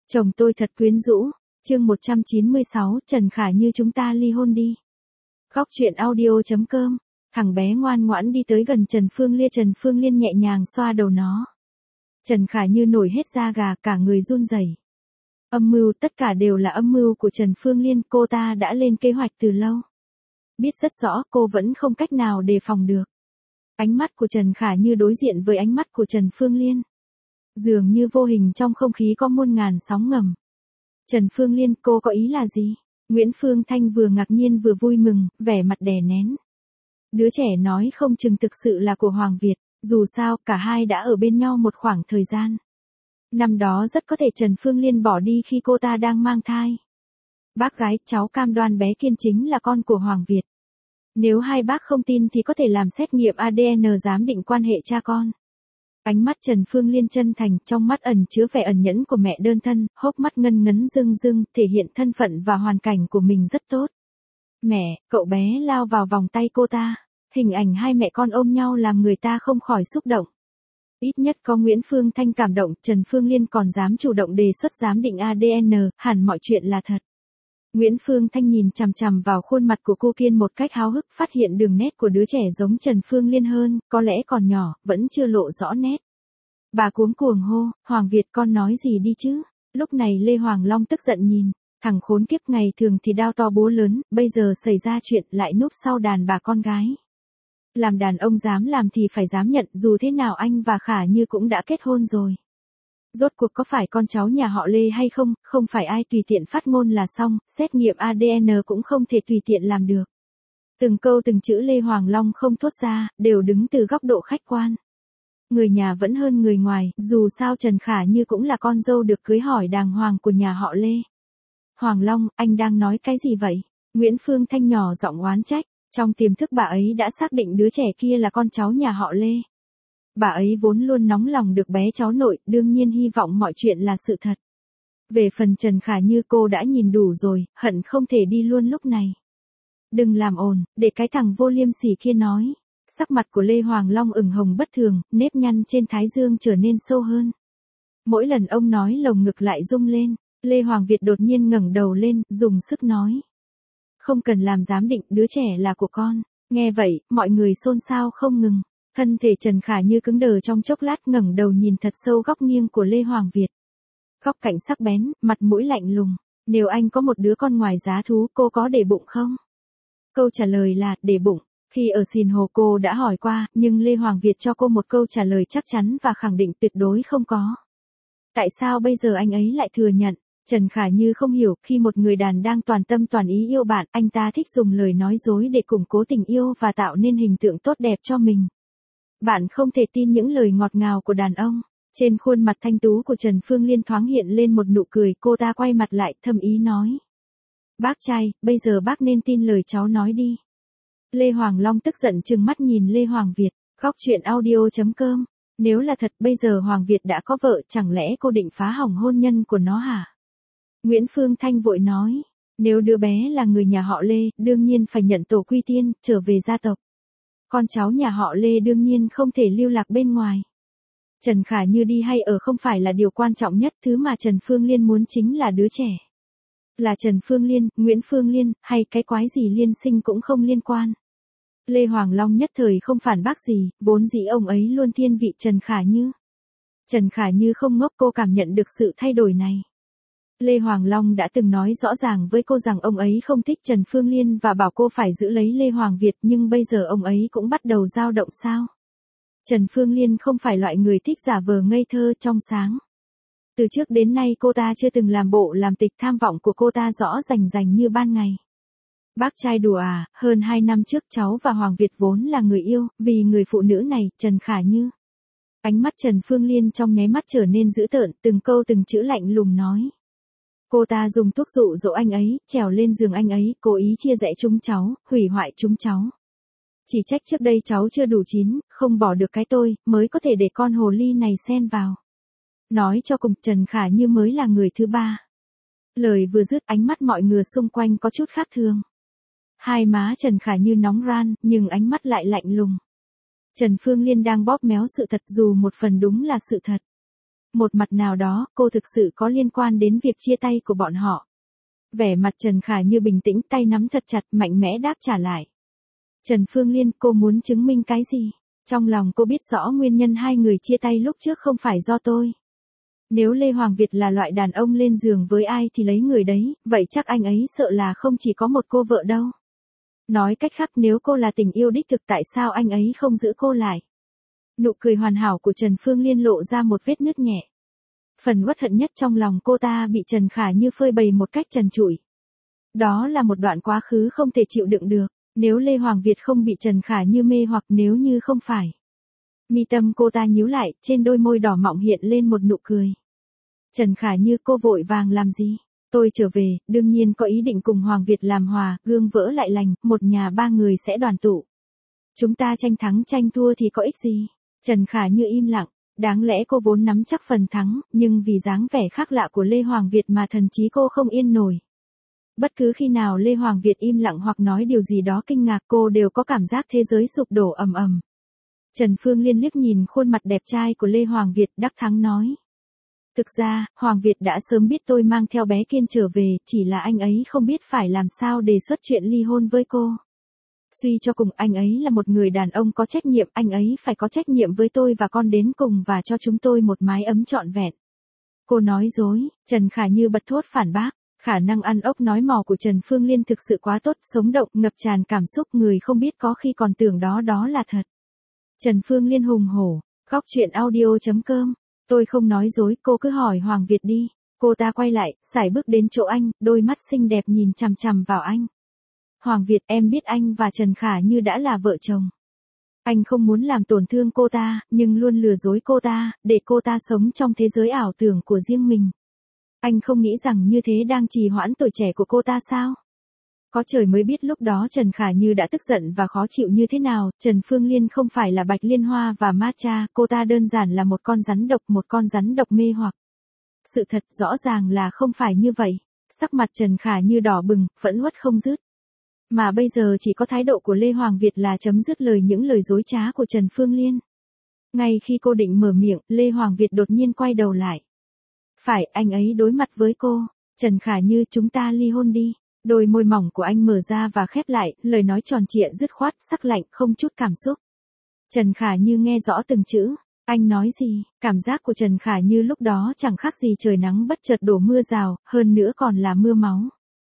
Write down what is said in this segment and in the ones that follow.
Chồng tôi thật quyến rũ. Chương 196, Trần Khả Như chúng ta ly hôn đi. Góc truyện audio.com. Thằng bé ngoan ngoãn đi tới gần Trần Phương Liên nhẹ nhàng xoa đầu nó. Trần Khả Như nổi hết da gà, cả người run rẩy. Âm mưu, tất cả đều là âm mưu của Trần Phương Liên, cô ta đã lên kế hoạch từ lâu. Biết rất rõ, cô vẫn không cách nào đề phòng được. Ánh mắt của Trần Khả Như đối diện với ánh mắt của Trần Phương Liên. Dường như vô hình trong không khí có muôn ngàn sóng ngầm. Trần Phương Liên, cô có ý là gì? Nguyễn Phương Thanh vừa ngạc nhiên vừa vui mừng, vẻ mặt đè nén. Đứa trẻ nói không chừng thực sự là của Hoàng Việt, dù sao, cả hai đã ở bên nhau một khoảng thời gian. Năm đó rất có thể Trần Phương Liên bỏ đi khi cô ta đang mang thai. Bác gái, cháu cam đoan bé Kiên chính là con của Hoàng Việt. Nếu hai bác không tin thì có thể làm xét nghiệm ADN giám định quan hệ cha con. Ánh mắt Trần Phương Liên chân thành, trong mắt ẩn chứa vẻ ẩn nhẫn của mẹ đơn thân, hốc mắt ngân ngấn rưng rưng, thể hiện thân phận và hoàn cảnh của mình rất tốt. Mẹ, cậu bé lao vào vòng tay cô ta. Hình ảnh hai mẹ con ôm nhau làm người ta không khỏi xúc động. Ít nhất có Nguyễn Phương Thanh cảm động, Trần Phương Liên còn dám chủ động đề xuất giám định ADN, hẳn mọi chuyện là thật. Nguyễn Phương Thanh nhìn chằm chằm vào khuôn mặt của cô Kiên một cách háo hức, phát hiện đường nét của đứa trẻ giống Trần Phương Liên hơn, có lẽ còn nhỏ, vẫn chưa lộ rõ nét. Bà cuống cuồng hô, Hoàng Việt con nói gì đi chứ? Lúc này Lê Hoàng Long tức giận nhìn, thằng khốn kiếp ngày thường thì đao to búa lớn, bây giờ xảy ra chuyện lại núp sau đàn bà con gái. Làm đàn ông dám làm thì phải dám nhận, dù thế nào anh và Khả Như cũng đã kết hôn rồi. Rốt cuộc có phải con cháu nhà họ Lê hay không, không phải ai tùy tiện phát ngôn là xong, xét nghiệm ADN cũng không thể tùy tiện làm được. Từng câu từng chữ Lê Hoàng Long không thốt ra, đều đứng từ góc độ khách quan. Người nhà vẫn hơn người ngoài, dù sao Trần Khả Như cũng là con dâu được cưới hỏi đàng hoàng của nhà họ Lê. Hoàng Long, anh đang nói cái gì vậy? Nguyễn Phương Thanh nhỏ giọng oán trách, trong tiềm thức bà ấy đã xác định đứa trẻ kia là con cháu nhà họ Lê. Bà ấy vốn luôn nóng lòng được bé cháu nội, đương nhiên hy vọng mọi chuyện là sự thật. Về phần Trần Khả Như cô đã nhìn đủ rồi, hận không thể đi luôn lúc này. Đừng làm ồn, để cái thằng vô liêm sỉ kia nói. Sắc mặt của Lê Hoàng Long ửng hồng bất thường, nếp nhăn trên thái dương trở nên sâu hơn. Mỗi lần ông nói lồng ngực lại rung lên, Lê Hoàng Việt đột nhiên ngẩng đầu lên, dùng sức nói. Không cần làm giám định, đứa trẻ là của con. Nghe vậy, mọi người xôn xao không ngừng. Thân thể Trần Khả Như cứng đờ trong chốc lát, ngẩng đầu nhìn thật sâu góc nghiêng của Lê Hoàng Việt. Góc cạnh sắc bén, mặt mũi lạnh lùng. Nếu anh có một đứa con ngoài giá thú, cô có để bụng không? Câu trả lời là, để bụng. Khi ở Sìn Hồ cô đã hỏi qua, nhưng Lê Hoàng Việt cho cô một câu trả lời chắc chắn và khẳng định tuyệt đối không có. Tại sao bây giờ anh ấy lại thừa nhận? Trần Khả Như không hiểu, khi một người đàn đang toàn tâm toàn ý yêu bạn, anh ta thích dùng lời nói dối để củng cố tình yêu và tạo nên hình tượng tốt đẹp cho mình. Bạn không thể tin những lời ngọt ngào của đàn ông. Trên khuôn mặt thanh tú của Trần Phương Liên thoáng hiện lên một nụ cười, cô ta quay mặt lại, thầm ý nói. Bác trai, bây giờ bác nên tin lời cháu nói đi. Lê Hoàng Long tức giận trừng mắt nhìn Lê Hoàng Việt, góc truyện audio.com. Nếu là thật, bây giờ Hoàng Việt đã có vợ, chẳng lẽ cô định phá hỏng hôn nhân của nó hả? Nguyễn Phương Thanh vội nói, nếu đứa bé là người nhà họ Lê, đương nhiên phải nhận tổ quy tiên, trở về gia tộc. Con cháu nhà họ Lê đương nhiên không thể lưu lạc bên ngoài. Trần Khả Như đi hay ở không phải là điều quan trọng nhất, thứ mà Trần Phương Liên muốn chính là đứa trẻ. Là Trần Phương Liên, Nguyễn Phương Liên, hay cái quái gì Liên sinh cũng không liên quan. Lê Hoàng Long nhất thời không phản bác gì, vốn dĩ ông ấy luôn thiên vị Trần Khả Như. Trần Khả Như không ngốc, cô cảm nhận được sự thay đổi này. Lê Hoàng Long đã từng nói rõ ràng với cô rằng ông ấy không thích Trần Phương Liên và bảo cô phải giữ lấy Lê Hoàng Việt, nhưng bây giờ ông ấy cũng bắt đầu dao động sao? Trần Phương Liên không phải loại người thích giả vờ ngây thơ trong sáng. Từ trước đến nay cô ta chưa từng làm bộ làm tịch, tham vọng của cô ta rõ rành rành như ban ngày. Bác trai đùa à, hơn 2 năm trước cháu và Hoàng Việt vốn là người yêu, vì người phụ nữ này, Trần Khả Như. Ánh mắt Trần Phương Liên trong nháy mắt trở nên dữ tợn, từng câu từng chữ lạnh lùng nói. Cô ta dùng thuốc dụ dỗ anh ấy, trèo lên giường anh ấy, cố ý chia rẽ chúng cháu, hủy hoại chúng cháu. Chỉ trách trước đây cháu chưa đủ chín, không bỏ được cái tôi, mới có thể để con hồ ly này xen vào. Nói cho cùng, Trần Khả Như mới là người thứ ba. Lời vừa dứt, ánh mắt mọi người xung quanh có chút khác thường. Hai má Trần Khả Như nóng ran, nhưng ánh mắt lại lạnh lùng. Trần Phương Liên đang bóp méo sự thật, dù một phần đúng là sự thật. Một mặt nào đó, cô thực sự có liên quan đến việc chia tay của bọn họ. Vẻ mặt Trần Khả Như bình tĩnh, tay nắm thật chặt, mạnh mẽ đáp trả lại. Trần Phương Liên, cô muốn chứng minh cái gì? Trong lòng cô biết rõ nguyên nhân hai người chia tay lúc trước không phải do tôi. Nếu Lê Hoàng Việt là loại đàn ông lên giường với ai thì lấy người đấy, vậy chắc anh ấy sợ là không chỉ có một cô vợ đâu. Nói cách khác, nếu cô là tình yêu đích thực tại sao anh ấy không giữ cô lại? Nụ cười hoàn hảo của Trần Phương Liên lộ ra một vết nứt nhẹ. Phần uất hận nhất trong lòng cô ta bị Trần Khả Như phơi bày một cách trần trụi. Đó là một đoạn quá khứ không thể chịu đựng được, nếu Lê Hoàng Việt không bị Trần Khả Như mê hoặc nếu như không phải. Mi tâm cô ta nhíu lại, trên đôi môi đỏ mọng hiện lên một nụ cười. Trần Khả Như, cô vội vàng làm gì? Tôi trở về, đương nhiên có ý định cùng Hoàng Việt làm hòa, gương vỡ lại lành, một nhà ba người sẽ đoàn tụ. Chúng ta tranh thắng tranh thua thì có ích gì? Trần Khả Như im lặng, đáng lẽ cô vốn nắm chắc phần thắng, nhưng vì dáng vẻ khác lạ của Lê Hoàng Việt mà thần trí cô không yên nổi. Bất cứ khi nào Lê Hoàng Việt im lặng hoặc nói điều gì đó kinh ngạc cô đều có cảm giác thế giới sụp đổ ầm ầm. Trần Phương Liên liếc nhìn khuôn mặt đẹp trai của Lê Hoàng Việt, đắc thắng nói. Thực ra, Hoàng Việt đã sớm biết tôi mang theo bé Kiên trở về, chỉ là anh ấy không biết phải làm sao đề xuất chuyện ly hôn với cô. Suy cho cùng, anh ấy là một người đàn ông có trách nhiệm, anh ấy phải có trách nhiệm với tôi và con đến cùng và cho chúng tôi một mái ấm trọn vẹn. Cô nói dối, Trần Khả Như bật thốt phản bác. Khả năng ăn ốc nói mò của Trần Phương Liên thực sự quá tốt, sống động, ngập tràn cảm xúc, người không biết có khi còn tưởng đó là thật. Trần Phương Liên hùng hổ, góc truyện audio.com. Tôi không nói dối, cô cứ hỏi Hoàng Việt đi. Cô ta quay lại, sải bước đến chỗ anh, đôi mắt xinh đẹp nhìn chằm chằm vào anh. Hoàng Việt, em biết anh và Trần Khả Như đã là vợ chồng. Anh không muốn làm tổn thương cô ta, nhưng luôn lừa dối cô ta, để cô ta sống trong thế giới ảo tưởng của riêng mình. Anh không nghĩ rằng như thế đang trì hoãn tuổi trẻ của cô ta sao? Có trời mới biết lúc đó Trần Khả Như đã tức giận và khó chịu như thế nào. Trần Phương Liên không phải là Bạch Liên Hoa và Matcha, cô ta đơn giản là một con rắn độc mê hoặc. Sự thật rõ ràng là không phải như vậy. Sắc mặt Trần Khả Như đỏ bừng, phẫn uất không dứt. Mà bây giờ chỉ có thái độ của Lê Hoàng Việt là chấm dứt những lời dối trá của Trần Phương Liên. Ngay khi cô định mở miệng, Lê Hoàng Việt đột nhiên quay đầu lại. Phải, anh ấy đối mặt với cô. Trần Khả Như, chúng ta ly hôn đi. Đôi môi mỏng của anh mở ra và khép lại, lời nói tròn trịa dứt khoát, sắc lạnh, không chút cảm xúc. Trần Khả Như nghe rõ từng chữ. Anh nói gì? Cảm giác của Trần Khả Như lúc đó chẳng khác gì trời nắng bất chợt đổ mưa rào, hơn nữa còn là mưa máu.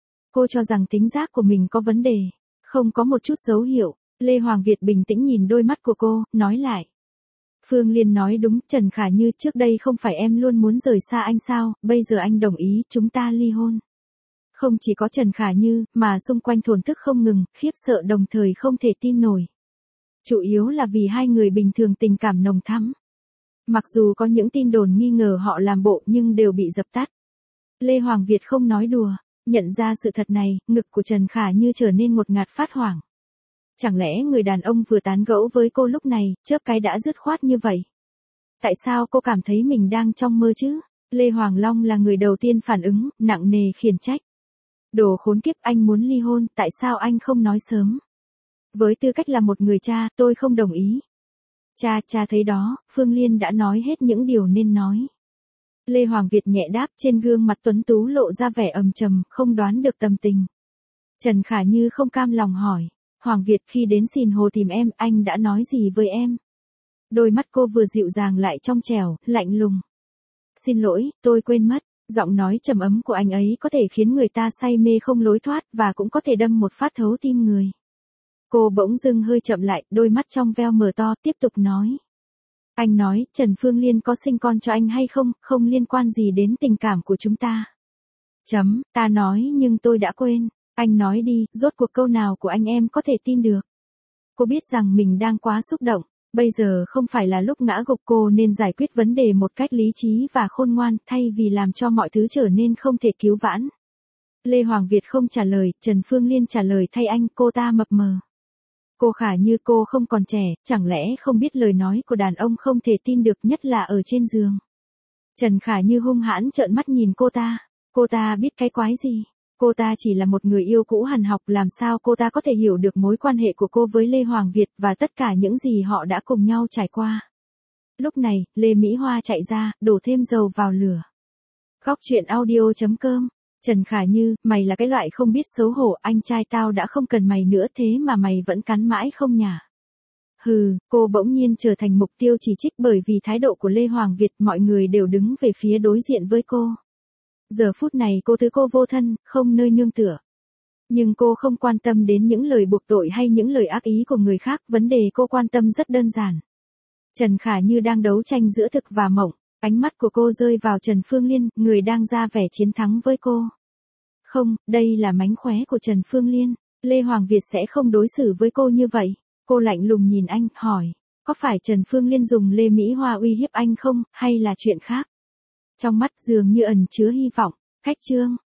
Cô cho rằng tính giác của mình có vấn đề. Không có một chút dấu hiệu. Lê Hoàng Việt bình tĩnh nhìn đôi mắt của cô, nói lại. Phương Liên nói đúng, Trần Khả Như, trước đây không phải em luôn muốn rời xa anh sao, bây giờ anh đồng ý, chúng ta ly hôn. Không chỉ có Trần Khả Như, mà xung quanh thổn thức không ngừng, khiếp sợ đồng thời không thể tin nổi. Chủ yếu là vì hai người bình thường tình cảm nồng thắm. Mặc dù có những tin đồn nghi ngờ họ làm bộ nhưng đều bị dập tắt. Lê Hoàng Việt không nói đùa, nhận ra sự thật này, ngực của Trần Khả Như trở nên ngột ngạt phát hoảng. Chẳng lẽ người đàn ông vừa tán gẫu với cô lúc này, chớp cái đã dứt khoát như vậy? Tại sao cô cảm thấy mình đang trong mơ chứ? Lê Hoàng Long là người đầu tiên phản ứng, nặng nề khiển trách. Đồ khốn kiếp, anh muốn ly hôn, tại sao anh không nói sớm? Với tư cách là một người cha, tôi không đồng ý. Cha thấy đó, Phương Liên đã nói hết những điều nên nói. Lê Hoàng Việt nhẹ đáp, trên gương mặt tuấn tú lộ ra vẻ ầm trầm, không đoán được tâm tình. Trần Khả Như không cam lòng hỏi. Hoàng Việt, khi đến Sìn Hồ tìm em, anh đã nói gì với em? Đôi mắt cô vừa dịu dàng lại trong trẻo, lạnh lùng. Xin lỗi, tôi quên mất. Giọng nói trầm ấm của anh ấy có thể khiến người ta say mê không lối thoát và cũng có thể đâm một phát thấu tim người. Cô bỗng dưng hơi chậm lại, đôi mắt trong veo mở to, tiếp tục nói. Anh nói, Trần Phương Liên có sinh con cho anh hay không, không liên quan gì đến tình cảm của chúng ta. Ta nói nhưng tôi đã quên. Anh nói đi, rốt cuộc câu nào của anh em có thể tin được. Cô biết rằng mình đang quá xúc động, bây giờ không phải là lúc ngã gục, cô nên giải quyết vấn đề một cách lý trí và khôn ngoan, thay vì làm cho mọi thứ trở nên không thể cứu vãn. Lê Hoàng Việt không trả lời, Trần Phương Liên trả lời thay anh, cô ta mập mờ. Cô Khả Như, cô không còn trẻ, chẳng lẽ không biết lời nói của đàn ông không thể tin được, nhất là ở trên giường. Trần Khả Như hung hãn trợn mắt nhìn cô ta biết cái quái gì. Cô ta chỉ là một người yêu cũ hằn học, làm sao cô ta có thể hiểu được mối quan hệ của cô với Lê Hoàng Việt và tất cả những gì họ đã cùng nhau trải qua. Lúc này, Lê Mỹ Hoa chạy ra, đổ thêm dầu vào lửa. Góc truyện audio.com. Trần Khả Như, mày là cái loại không biết xấu hổ, anh trai tao đã không cần mày nữa thế mà mày vẫn cắn mãi không nhả. Hừ, cô bỗng nhiên trở thành mục tiêu chỉ trích bởi vì thái độ của Lê Hoàng Việt, mọi người đều đứng về phía đối diện với cô. Giờ phút này cô tứ cô vô thân, không nơi nương tựa. Nhưng cô không quan tâm đến những lời buộc tội hay những lời ác ý của người khác, vấn đề cô quan tâm rất đơn giản. Trần Khả Như đang đấu tranh giữa thực và mộng, ánh mắt của cô rơi vào Trần Phương Liên, người đang ra vẻ chiến thắng với cô. Không, đây là mánh khóe của Trần Phương Liên, Lê Hoàng Việt sẽ không đối xử với cô như vậy. Cô lạnh lùng nhìn anh, hỏi, có phải Trần Phương Liên dùng Lê Mỹ Hoa uy hiếp anh không, hay là chuyện khác? Trong mắt dường như ẩn chứa hy vọng, cách chương.